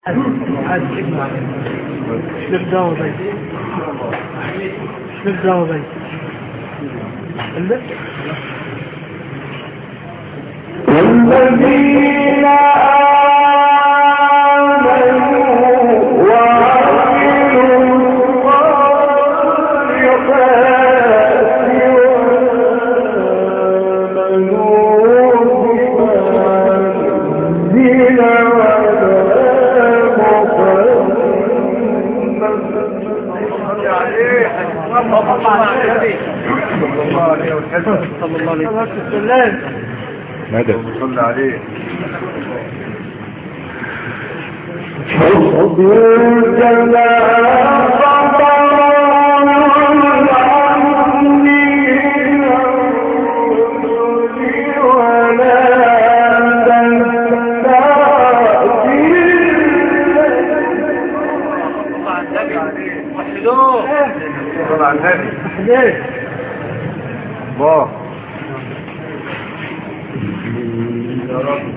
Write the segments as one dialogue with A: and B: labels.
A: والذين صلى الله عليه وسلم
B: مدد صلى عليه
A: حب الجمال
B: صلى على النبي الله يا رب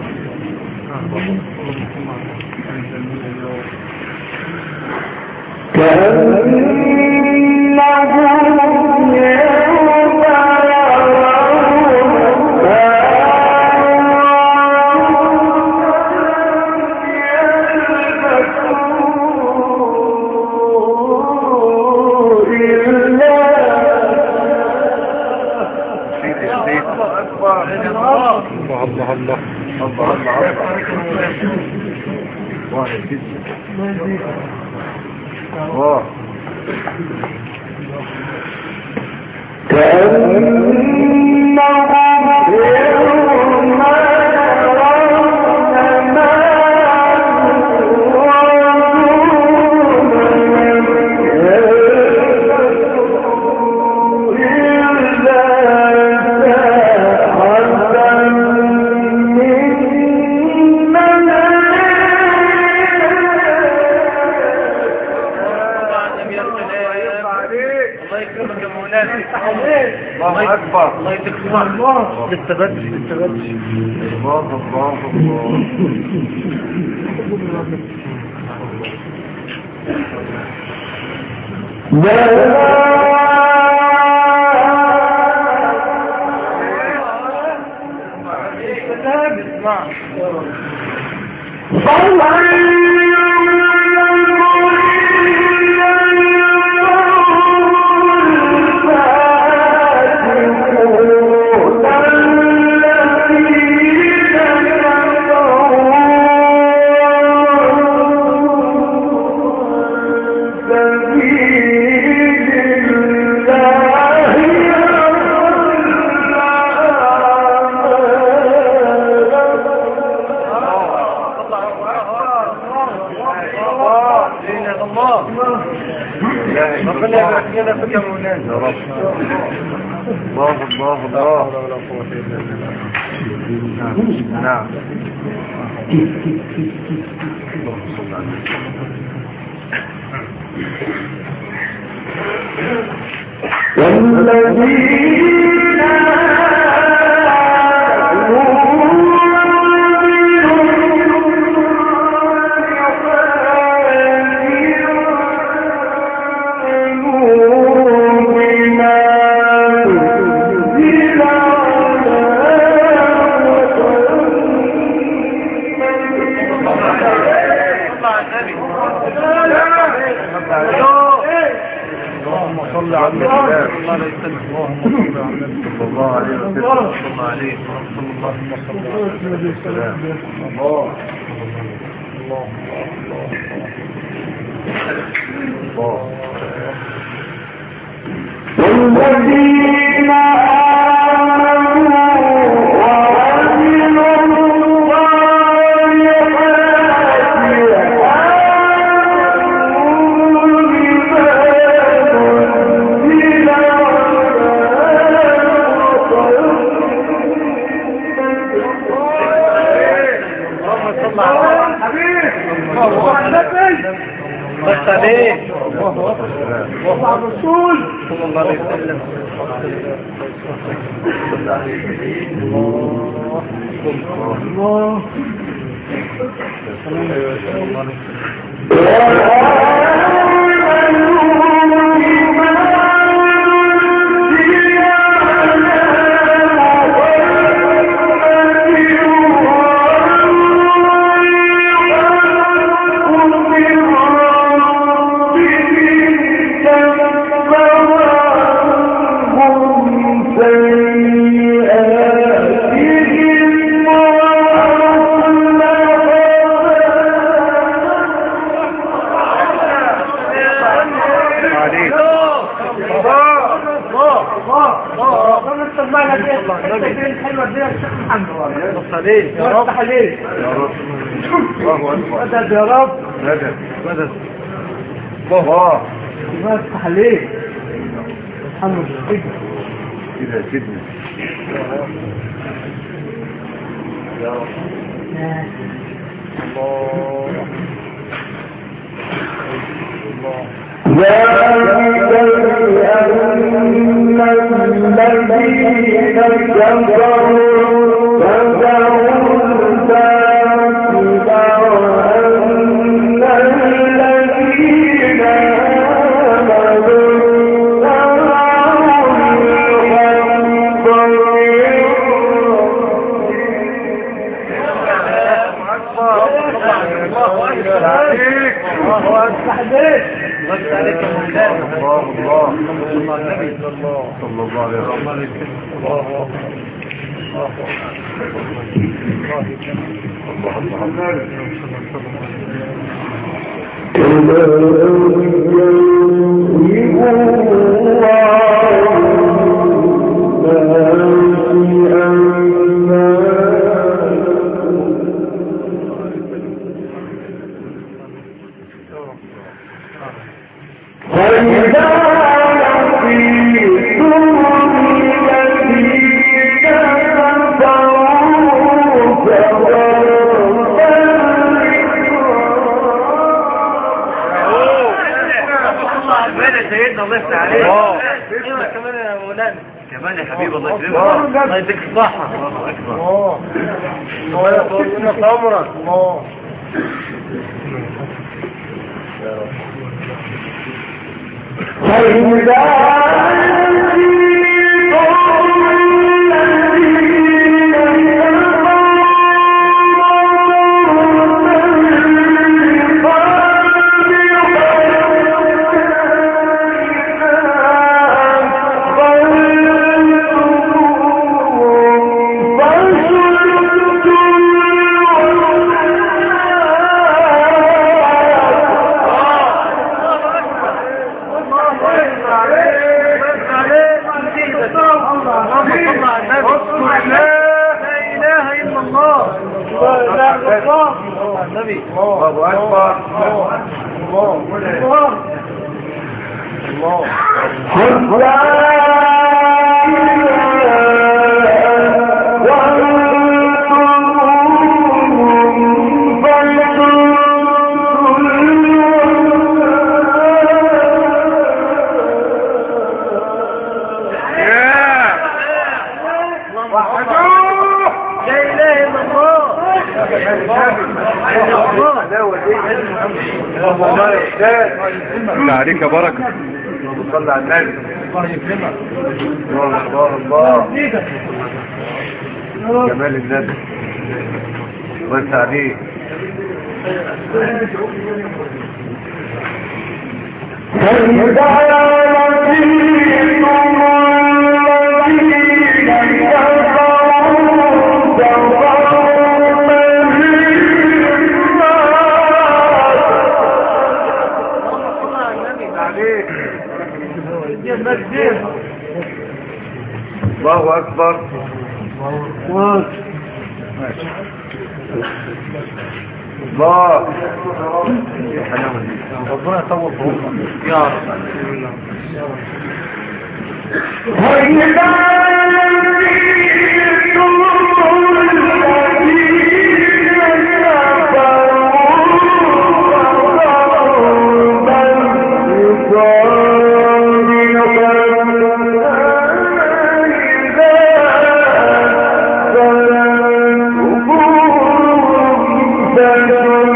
B: بالتبدل الله نعم
A: والذين والذين الرسول صلى الله عليه وسلم الله مدد يا رب.
B: مدد
A: مدد.
B: الله
A: الله يفتح عليك. محمد السجن.
B: كده سيدنا يا رب. الله ذلك بأن الذين كفروا الله يديك الصحة. الله أكبر. الله يطول منك عمرك. الله عليك بركة. صلى على النبي. الله يكرمك. الله الله جمال النبي. وانت عليك. الله أكبر. الله ربنا يطول فوقك يا رب. Thank you.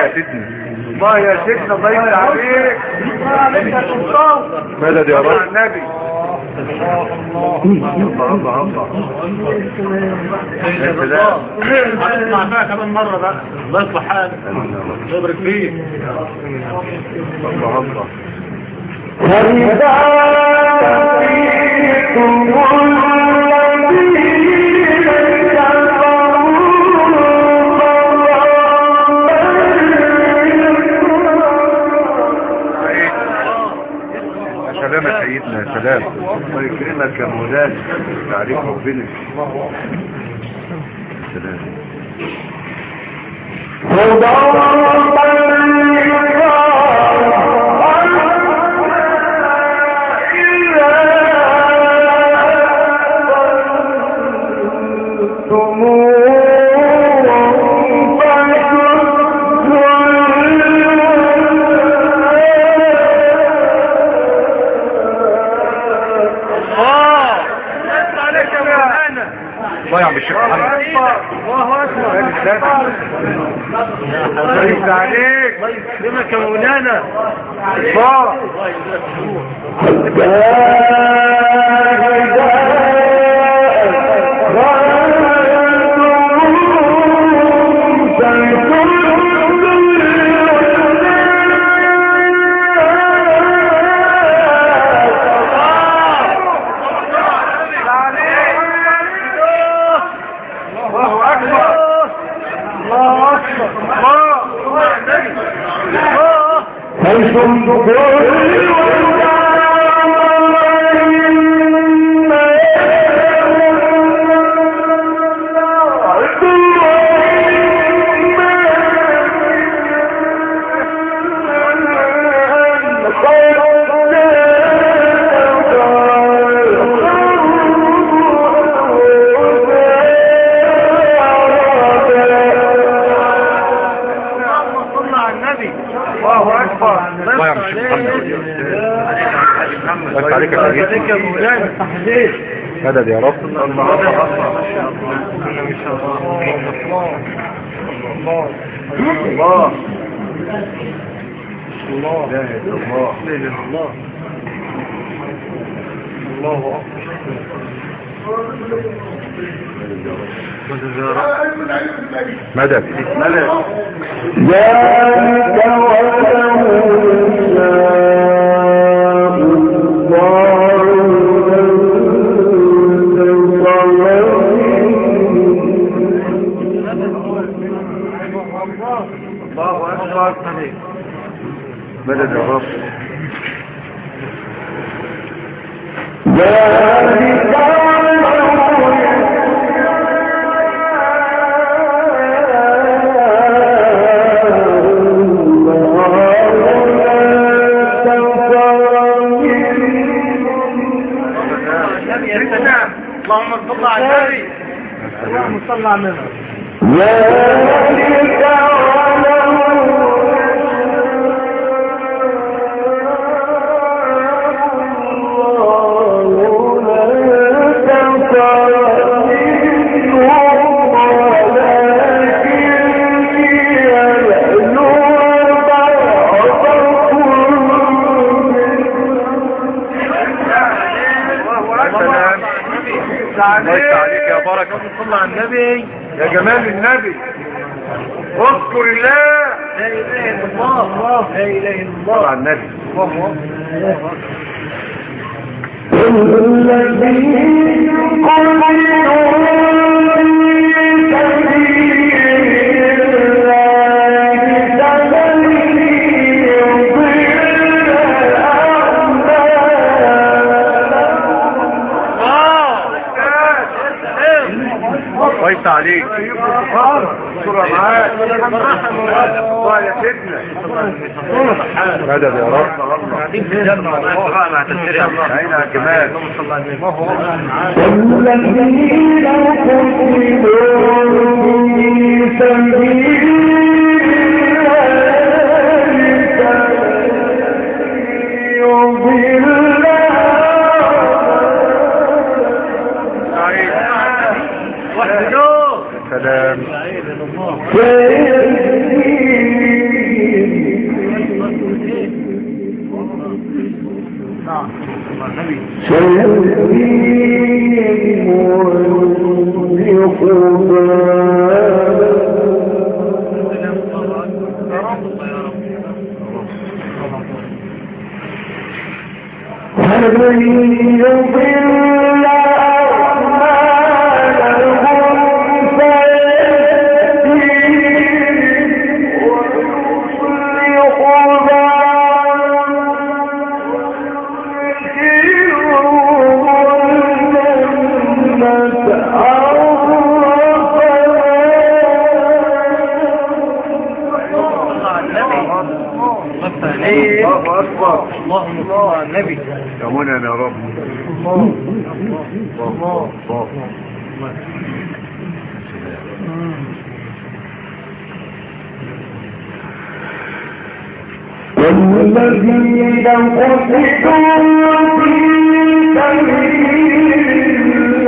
C: يا سيدنا.
B: الله يا سيدنا، الله يفتح عليك. الله عليك يا سلطان.
C: مدد يا رب.
B: النبي. الله هنسمع بقى كمان مرة بقى. الله يصلح حالك. الله يبارك فيك. الله
C: سلام يا سيدنا، يا سلام.
B: الله يكرمك يا مولانا. عليك ربنا.
C: سلام. الله يعمل الشيخ محمد.
B: الله اكبر. الله يفتح عليك. الله يكرمك يا مولانا. الله مدد يا رب. مدد مدد يا رب. اللهم صل على النبي.
A: اللهم صل على النبي.
C: الله عليك يا بركة.
B: صل على النبي
C: يا جمال النبي.
B: اذكر الله.
A: لا اله الا الله. لا اله الا الله.
C: صل على النبي. كويس عليك.
B: صورة معاك. الله يا سيدنا.
C: مدد يا رب.
B: قاعدين في الجنة والله مع تسير الله.
C: عينها يا جمال.
B: اللهم صل على النبي.
D: والذين قتلوا في سبيل
C: سلام.
B: اللهم صل على النبي
C: يا منى يا رب.
D: والذين قتلوا في سبيل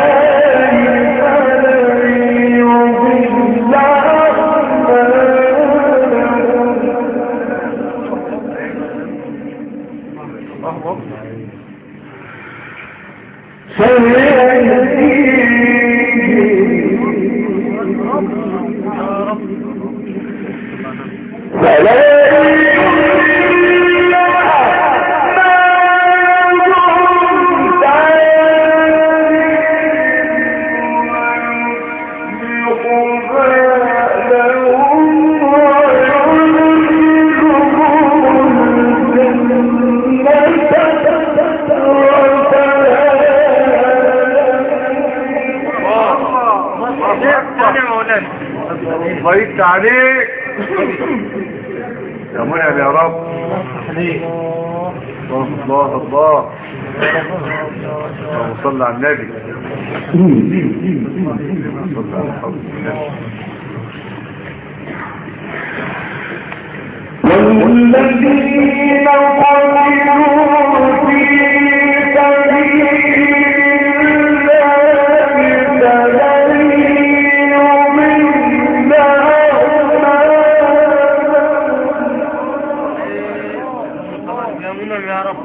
C: ضيقت عليك يا منى يا رب. الله الله اللهم صل على النبي.
D: والذين قتلوا في سبيل
B: يا رب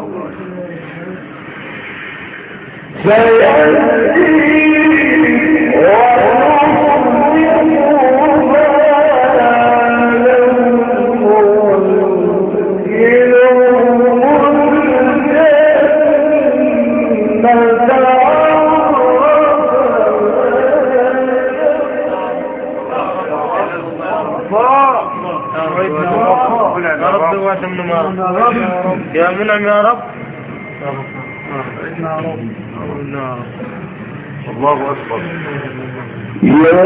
B: يا منعم يا رب.
C: الله أكبر.
D: يا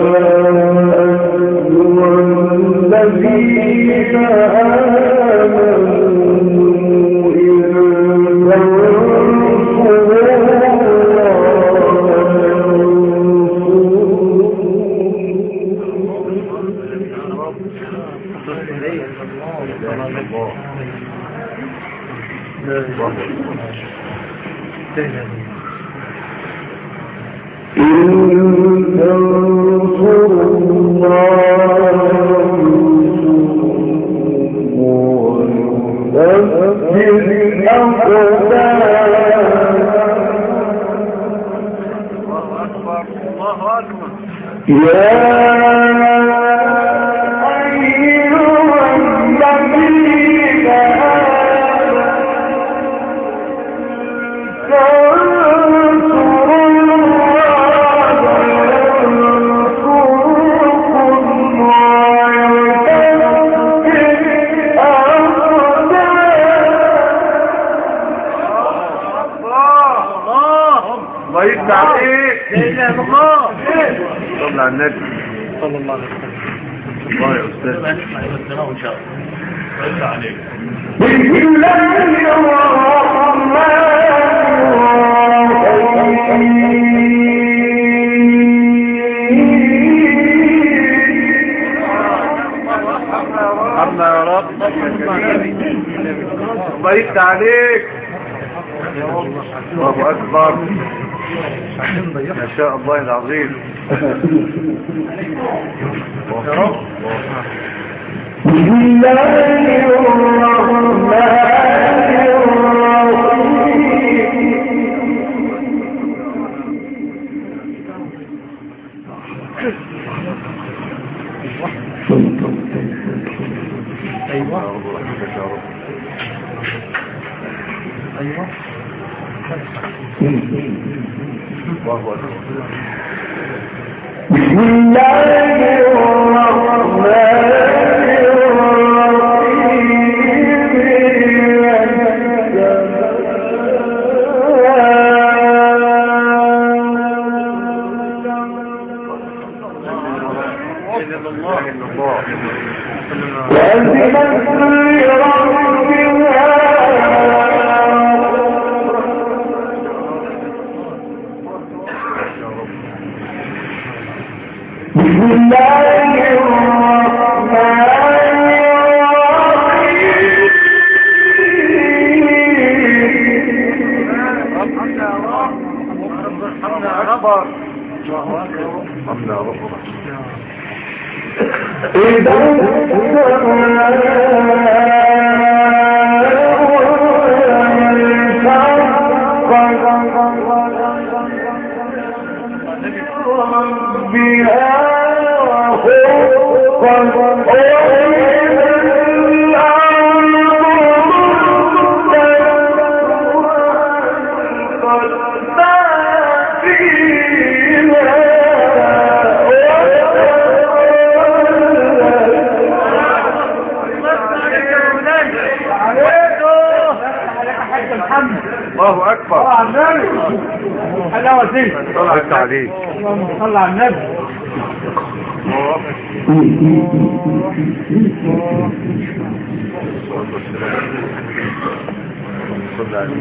D: الذين آمنوا
C: صلى الله عليه وسلم. الله يا أستاذ.
B: إن شاء الله. عليك.
D: بسم الله الرحمن
C: الرحيم. يا رب. ضيقت عليك. الله أكبر. ما شاء الله العظيم.
D: يا رب. بسم الله الرحمن الرحيم. بسم الله
C: الله اكبر.
A: صلى على النبي. حلاوه دي.
C: صلى عليك.
A: اللهم صل على النبي.
C: صلى عليك.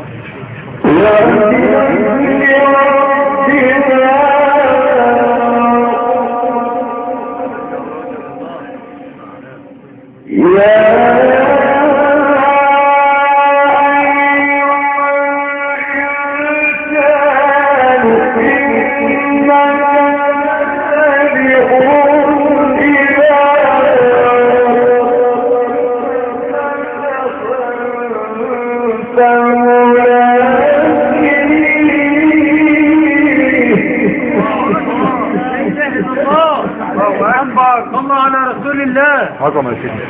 A: صلى على رسول الله.
C: عظمة يا سيدي.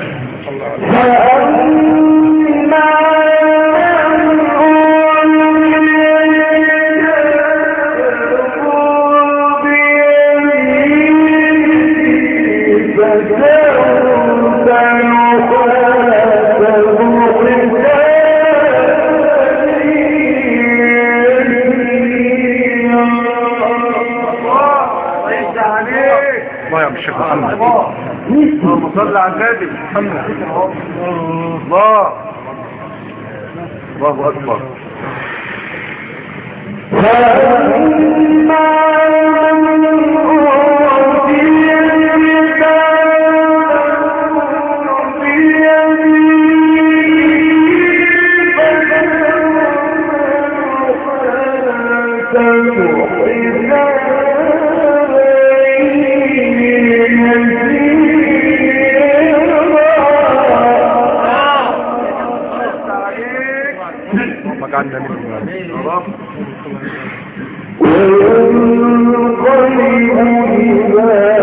C: الله يا الشيخ محمد. اللهم صل على النبي محمد. الله الله اكبر. مجعلنا منهم يا رب.
D: وينقلب إلى